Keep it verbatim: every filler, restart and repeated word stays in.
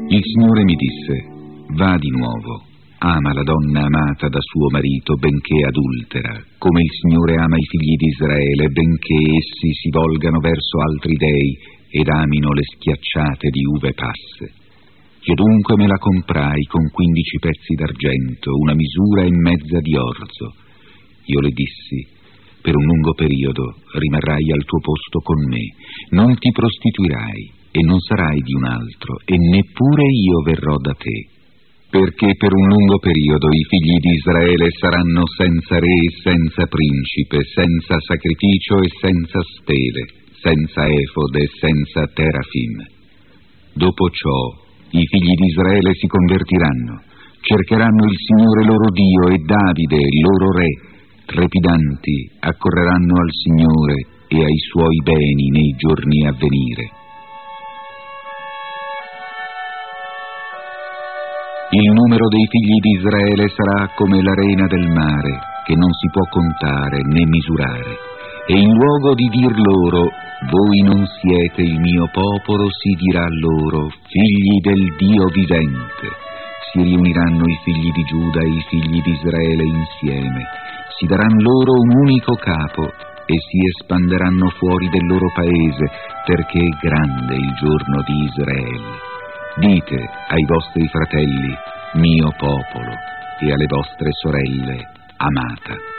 Il Signore mi disse: va di nuovo, ama la donna amata da suo marito, benché adultera, come il Signore ama i figli di Israele, benché essi si volgano verso altri dei ed amino le schiacciate di uve passe. Io dunque me la comprai con quindici pezzi d'argento, una misura e mezza di orzo. Io le dissi: per un lungo periodo rimarrai al tuo posto con me, non ti prostituirai e non sarai di un altro, e neppure io verrò da te, perché per un lungo periodo i figli di Israele saranno senza re e senza principe, senza sacrificio e senza stele, senza efode e senza terafim. Dopo ciò i figli di Israele si convertiranno, cercheranno il Signore loro Dio e Davide, loro re, trepidanti accorreranno al Signore e ai suoi beni nei giorni a venire. Il numero dei figli di Israele sarà come l'arena del mare, che non si può contare né misurare. E in luogo di dir loro: voi non siete il mio popolo, si dirà loro: figli del Dio vivente. Si riuniranno i figli di Giuda e i figli di Israele insieme, si daranno loro un unico capo e si espanderanno fuori del loro paese, perché è grande il giorno di Israele. Dite ai vostri fratelli: mio popolo, e alle vostre sorelle: amata.